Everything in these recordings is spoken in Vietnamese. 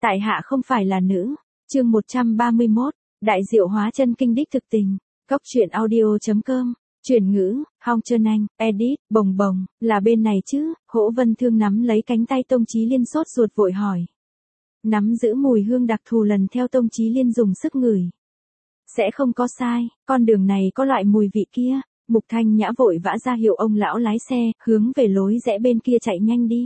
Tại hạ không phải là nữ. Chương 131, Đại diệu hóa chân kinh đích thực tình. Cốc truyện audio.com. Chuyển ngữ, Hong Trân Anh, edit, bồng bồng, là bên này chứ? Hỗ Vân Thương nắm lấy cánh tay Tông Chí Liên sốt ruột vội hỏi. Nắm giữ mùi hương đặc thù lần theo Tông Chí Liên dùng sức ngửi. Sẽ không có sai, con đường này có loại mùi vị kia. Mục Thanh Nhã vội vã ra hiệu ông lão lái xe, hướng về lối rẽ bên kia chạy nhanh đi.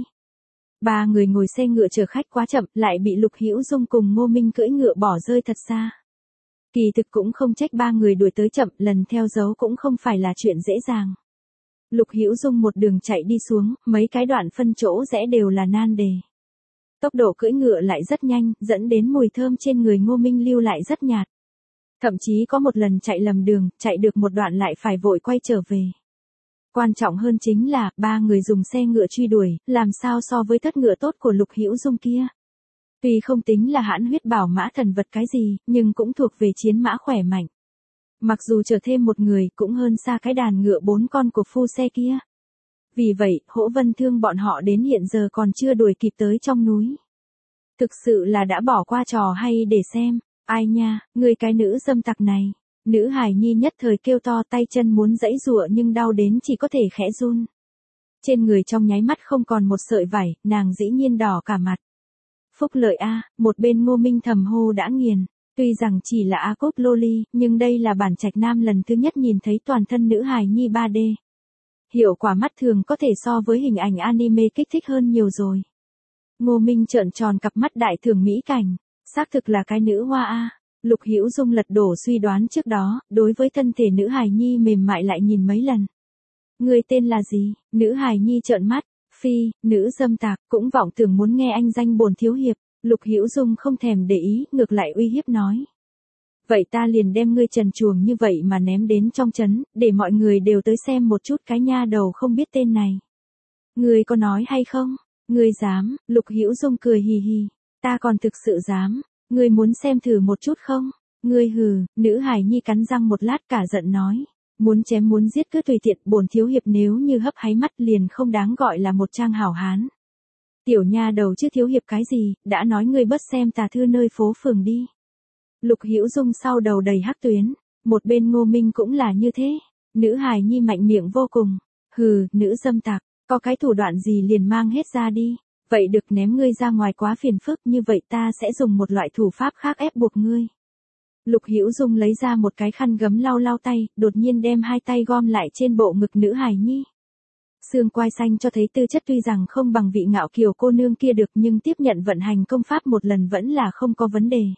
Ba người ngồi xe ngựa chở khách quá chậm, lại bị Lục Hữu Dung cùng Ngô Minh cưỡi ngựa bỏ rơi thật xa. Kỳ thực cũng không trách ba người đuổi tới chậm, lần theo dấu cũng không phải là chuyện dễ dàng. Lục Hữu Dung một đường chạy đi xuống, mấy cái đoạn phân chỗ rẽ đều là nan đề. Tốc độ cưỡi ngựa lại rất nhanh, dẫn đến mùi thơm trên người Ngô Minh lưu lại rất nhạt. Thậm chí có một lần chạy lầm đường, chạy được một đoạn lại phải vội quay trở về. Quan trọng hơn chính là, ba người dùng xe ngựa truy đuổi, làm sao so với thất ngựa tốt của Lục Hữu Dung kia. Tuy không tính là hãn huyết bảo mã thần vật cái gì, nhưng cũng thuộc về chiến mã khỏe mạnh. Mặc dù chờ thêm một người, cũng hơn xa cái đàn ngựa 4 con của phu xe kia. Vì vậy, Hỗ Vân Thương bọn họ đến hiện giờ còn chưa đuổi kịp tới trong núi. Thực sự là đã bỏ qua trò hay để xem. Ai nha, người cái nữ dâm tặc này. Nữ hài nhi nhất thời kêu to, tay chân muốn giãy giụa nhưng đau đến chỉ có thể khẽ run. Trên người trong nháy mắt không còn một sợi vải, nàng dĩ nhiên đỏ cả mặt. Phúc lợi a, một bên Ngô Minh thầm hô đã nghiền. Tuy rằng chỉ là A Cốt Loli, nhưng đây là bản trạch nam lần thứ nhất nhìn thấy toàn thân nữ hài nhi 3D. Hiệu quả mắt thường có thể so với hình ảnh anime kích thích hơn nhiều rồi. Ngô Minh trợn tròn cặp mắt đại thưởng mỹ cảnh. Xác thực là cái nữ hoa a. Lục Hữu Dung lật đổ suy đoán trước đó, đối với thân thể nữ hài nhi mềm mại lại nhìn mấy lần. Người tên là gì? Nữ hài nhi trợn mắt. Phi, nữ dâm tặc, cũng vọng tưởng muốn nghe anh danh bổn thiếu hiệp. Lục Hữu Dung không thèm để ý, ngược lại uy hiếp nói. Vậy ta liền đem ngươi trần truồng như vậy mà ném đến trong trấn, để mọi người đều tới xem một chút cái nha đầu không biết tên này. Ngươi có nói hay không? Ngươi dám? Lục Hữu Dung cười hì hì. Ta còn thực sự dám. Ngươi muốn xem thử một chút không? Ngươi hừ, nữ hài nhi cắn răng một lát cả giận nói. Muốn chém muốn giết cứ tùy tiện, bổn thiếu hiệp nếu như hấp háy mắt liền không đáng gọi là một trang hảo hán. Tiểu nha đầu chứ thiếu hiệp cái gì, đã nói ngươi bớt xem tà thư nơi phố phường đi. Lục Hữu Dung sau đầu đầy hắc tuyến, một bên Ngô Minh cũng là như thế. Nữ hài nhi mạnh miệng vô cùng. Hừ, nữ dâm tặc, có cái thủ đoạn gì liền mang hết ra đi. Vậy được ném ngươi ra ngoài quá phiền phức, như vậy ta sẽ dùng một loại thủ pháp khác ép buộc ngươi. Lục Hữu Dung lấy ra một cái khăn gấm lau lau tay, đột nhiên đem hai tay gom lại trên bộ ngực nữ hài nhi. Xương quai xanh cho thấy tư chất tuy rằng không bằng vị ngạo kiều cô nương kia được nhưng tiếp nhận vận hành công pháp một lần vẫn là không có vấn đề.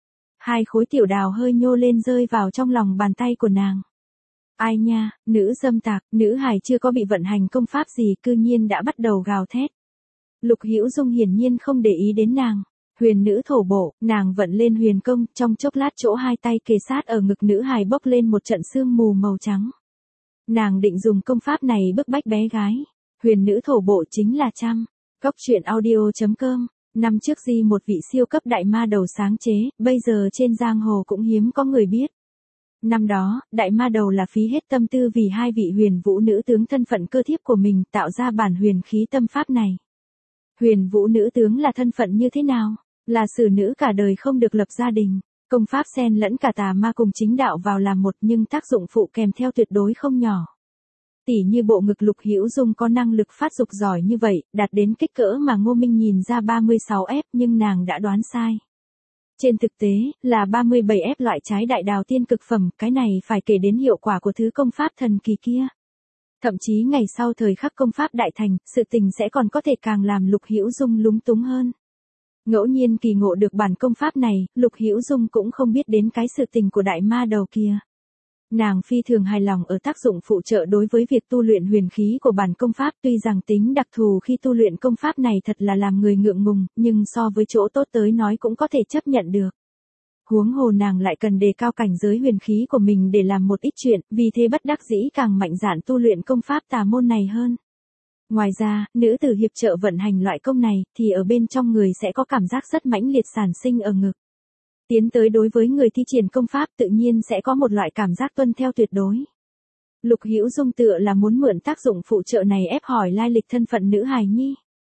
Hai khối tiểu đào hơi nhô lên rơi vào trong lòng bàn tay của nàng. Ai nha, nữ dâm tặc, nữ hài chưa có bị vận hành công pháp gì cư nhiên đã bắt đầu gào thét. Lục Hữu Dung hiển nhiên không để ý đến nàng. Huyền nữ thổ bộ, nàng vận lên huyền công, trong chốc lát chỗ hai tay kề sát ở ngực nữ hài bốc lên một trận sương mù màu trắng. Nàng định dùng công pháp này bức bách bé gái. Huyền nữ thổ bộ chính là Trăm. Cốc truyện audio.com. Năm trước Di một vị siêu cấp đại ma đầu sáng chế, bây giờ trên giang hồ cũng hiếm có người biết. Năm đó, đại ma đầu là phí hết tâm tư vì hai vị huyền vũ nữ tướng thân phận cơ thiếp của mình tạo ra bản huyền khí tâm pháp này. Huyền vũ nữ tướng là thân phận như thế nào? Là xử nữ cả đời không được lập gia đình. Công pháp xen lẫn cả tà ma cùng chính đạo vào làm một nhưng tác dụng phụ kèm theo tuyệt đối không nhỏ. Tỉ như bộ ngực Lục Hữu Dung có năng lực phát dục giỏi như vậy, đạt đến kích cỡ mà Ngô Minh nhìn ra 36F nhưng nàng đã đoán sai. Trên thực tế, là 37F loại trái đại đào tiên cực phẩm, cái này phải kể đến hiệu quả của thứ công pháp thần kỳ kia. Thậm chí ngày sau thời khắc công pháp đại thành, sự tình sẽ còn có thể càng làm Lục Hữu Dung lúng túng hơn. Ngẫu nhiên kỳ ngộ được bản công pháp này, Lục Hữu Dung cũng không biết đến cái sự tình của đại ma đầu kia. Nàng phi thường hài lòng ở tác dụng phụ trợ đối với việc tu luyện huyền khí của bản công pháp, tuy rằng tính đặc thù khi tu luyện công pháp này thật là làm người ngượng ngùng, nhưng so với chỗ tốt tới nói cũng có thể chấp nhận được. Huống hồ nàng lại cần đề cao cảnh giới huyền khí của mình để làm một ít chuyện, vì thế bất đắc dĩ càng mạnh dạn tu luyện công pháp tà môn này hơn. Ngoài ra, nữ tử hiệp trợ vận hành loại công này, thì ở bên trong người sẽ có cảm giác rất mãnh liệt sản sinh ở ngực. Tiến tới đối với người thi triển công pháp tự nhiên sẽ có một loại cảm giác tuân theo tuyệt đối. Lục Hữu Dung tựa là muốn mượn tác dụng phụ trợ này ép hỏi lai lịch thân phận nữ hài nhi.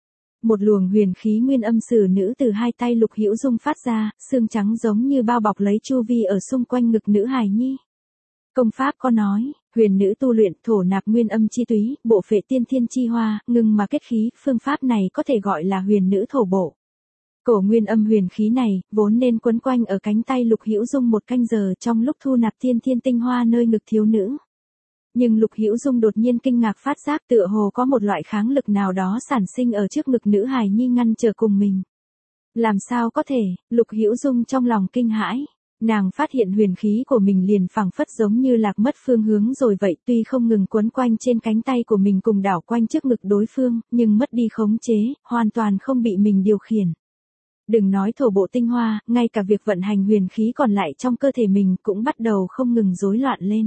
Một luồng huyền khí nguyên âm sử nữ từ hai tay Lục Hữu Dung phát ra, xương trắng giống như bao bọc lấy chu vi ở xung quanh ngực nữ hài nhi. Công pháp có nói, huyền nữ tu luyện thổ nạp nguyên âm chi túy, bộ phệ tiên thiên chi hoa, ngưng mà kết khí, phương pháp này có thể gọi là huyền nữ thổ bộ. Cổ nguyên âm huyền khí này, vốn nên quấn quanh ở cánh tay Lục Hữu Dung 1 canh giờ trong lúc thu nạp tiên thiên tinh hoa nơi ngực thiếu nữ. Nhưng Lục Hữu Dung đột nhiên kinh ngạc phát giác tựa hồ có một loại kháng lực nào đó sản sinh ở trước ngực nữ hài nhi ngăn trở cùng mình. Làm sao có thể, Lục Hữu Dung trong lòng kinh hãi. Nàng phát hiện huyền khí của mình liền phảng phất giống như lạc mất phương hướng rồi vậy, tuy không ngừng quấn quanh trên cánh tay của mình cùng đảo quanh trước ngực đối phương, nhưng mất đi khống chế, hoàn toàn không bị mình điều khiển. Đừng nói thổ bộ tinh hoa, ngay cả việc vận hành huyền khí còn lại trong cơ thể mình cũng bắt đầu không ngừng rối loạn lên.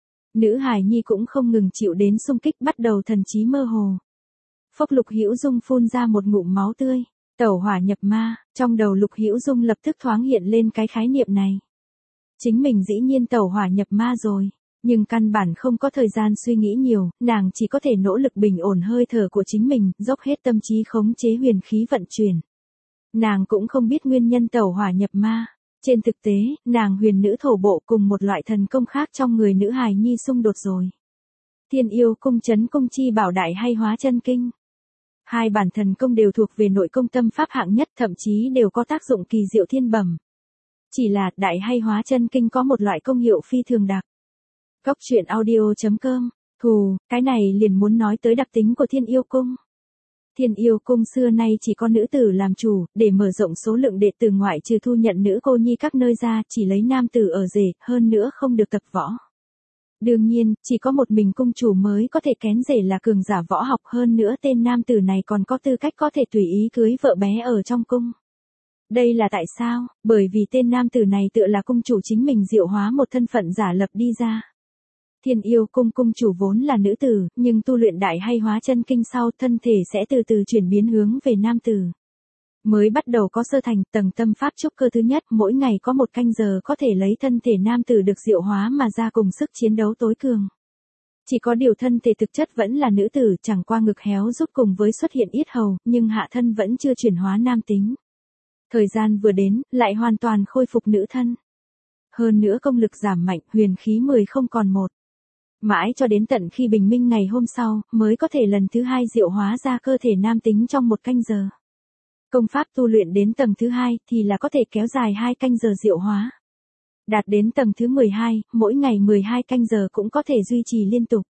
Nữ hài nhi cũng không ngừng chịu đến xung kích, bắt đầu thần trí mơ hồ. Phốc, Lục Hữu Dung phun ra một ngụm máu tươi. Tẩu hỏa nhập ma, trong đầu Lục Hữu Dung lập tức thoáng hiện lên cái khái niệm này. Chính mình dĩ nhiên tẩu hỏa nhập ma rồi, nhưng căn bản không có thời gian suy nghĩ nhiều, nàng chỉ có thể nỗ lực bình ổn hơi thở của chính mình, dốc hết tâm trí khống chế huyền khí vận chuyển. Nàng cũng không biết nguyên nhân tẩu hỏa nhập ma. Trên thực tế, nàng huyền nữ thổ bộ cùng một loại thần công khác trong người nữ hài nhi xung đột rồi. Thiên yêu cung chấn cung chi bảo đại hay hóa chân kinh. Hai bản thần công đều thuộc về nội công tâm pháp hạng nhất, thậm chí đều có tác dụng kỳ diệu thiên bẩm. Chỉ là đại hay hóa chân kinh có một loại công hiệu phi thường đặc. Góc truyện audio.com, cái này liền muốn nói tới đặc tính của Thiên yêu cung. Thiên yêu cung xưa nay chỉ có nữ tử làm chủ, để mở rộng số lượng đệ tử ngoại trừ thu nhận nữ cô nhi các nơi ra, chỉ lấy nam tử ở rể, hơn nữa không được tập võ. Đương nhiên, chỉ có một mình cung chủ mới có thể kén rể là cường giả võ học, hơn nữa tên nam tử này còn có tư cách có thể tùy ý cưới vợ bé ở trong cung. Đây là tại sao? Bởi vì tên nam tử này tựa là cung chủ chính mình diệu hóa một thân phận giả lập đi ra. Thiên yêu cung cung chủ vốn là nữ tử, nhưng tu luyện đại hay hóa chân kinh sau thân thể sẽ từ từ chuyển biến hướng về nam tử. Mới bắt đầu có sơ thành, tầng tâm pháp trúc cơ thứ nhất, mỗi ngày có 1 canh giờ có thể lấy thân thể nam tử được diệu hóa mà ra cùng sức chiến đấu tối cường. Chỉ có điều thân thể thực chất vẫn là nữ tử, chẳng qua ngực héo rút cùng với xuất hiện yết hầu, nhưng hạ thân vẫn chưa chuyển hóa nam tính. Thời gian vừa đến, lại hoàn toàn khôi phục nữ thân. Hơn nữa công lực giảm mạnh, huyền khí 10 không còn 1. Mãi cho đến tận khi bình minh ngày hôm sau, mới có thể lần thứ 2 diệu hóa ra cơ thể nam tính trong 1 canh giờ. Công pháp tu luyện đến tầng thứ 2 thì là có thể kéo dài 2 canh giờ diệu hóa. Đạt đến tầng thứ 12, mỗi ngày 12 canh giờ cũng có thể duy trì liên tục.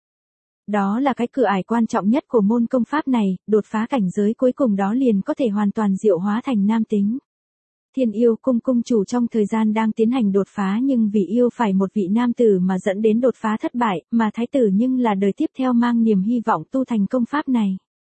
Đó là cái cửa ải quan trọng nhất của môn công pháp này, đột phá cảnh giới cuối cùng đó liền có thể hoàn toàn diệu hóa thành nam tính. Thiên yêu cung cung chủ trong thời gian đang tiến hành đột phá nhưng vì yêu phải một vị nam tử mà dẫn đến đột phá thất bại, mà thái tử nhưng là đời tiếp theo mang niềm hy vọng tu thành công pháp này.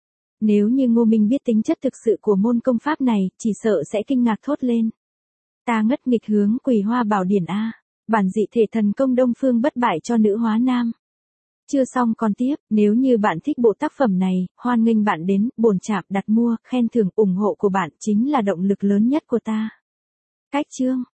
Nếu như Ngô Minh biết tính chất thực sự của môn công pháp này, chỉ sợ sẽ kinh ngạc thốt lên. Ta ngất nghịch hướng Quỳ Hoa Bảo Điển A, bản dị thể thần công đông phương bất bại cho nữ hóa nam. Chưa xong còn tiếp, nếu như bạn thích bộ tác phẩm này, hoan nghênh bạn đến, bổn trạm đặt mua, khen thưởng ủng hộ của bạn chính là động lực lớn nhất của ta. Cách chương